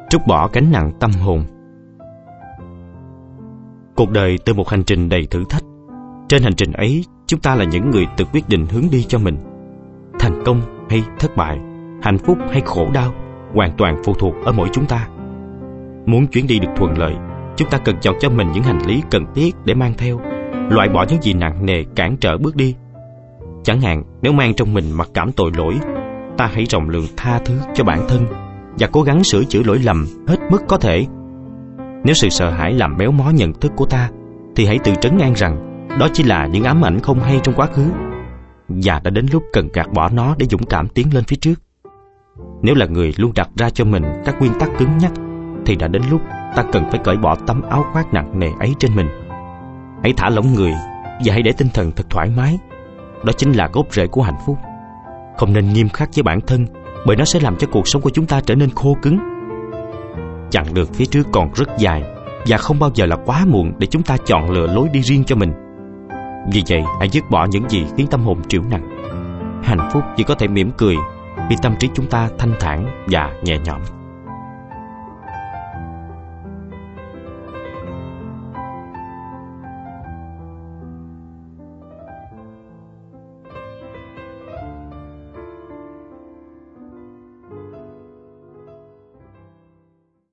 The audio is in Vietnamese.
trút bỏ gánh nặng tâm hồn. Cuộc đời từ một hành trình đầy thử thách. Trên hành trình ấy, chúng ta là những người tự quyết định hướng đi cho mình. Thành công hay thất bại, hạnh phúc hay khổ đau, hoàn toàn phụ thuộc ở mỗi chúng ta. Muốn chuyến đi được thuận lợi, chúng ta cần chọn cho mình những hành lý cần thiết để mang theo, loại bỏ những gì nặng nề cản trở bước đi. Chẳng hạn, nếu mang trong mình mặc cảm tội lỗi, ta hãy rộng lượng tha thứ cho bản thân và cố gắng sửa chữa lỗi lầm hết mức có thể. Nếu sự sợ hãi làm méo mó nhận thức của ta, thì hãy tự trấn an rằng đó chỉ là những ám ảnh không hay trong quá khứ, và đã đến lúc cần gạt bỏ nó để dũng cảm tiến lên phía trước. Nếu là người luôn đặt ra cho mình các nguyên tắc cứng nhắc, thì đã đến lúc ta cần phải cởi bỏ tấm áo khoác nặng nề ấy trên mình. Hãy thả lỏng người và hãy để tinh thần thật thoải mái. Đó chính là gốc rễ của hạnh phúc. Không nên nghiêm khắc với bản thân, bởi nó sẽ làm cho cuộc sống của chúng ta trở nên khô cứng. Chặng đường phía trước còn rất dài, và không bao giờ là quá muộn để chúng ta chọn lựa lối đi riêng cho mình. Vì vậy, hãy dứt bỏ những gì khiến tâm hồn trĩu nặng. Hạnh phúc chỉ có thể mỉm cười khi tâm trí chúng ta thanh thản và nhẹ nhõm.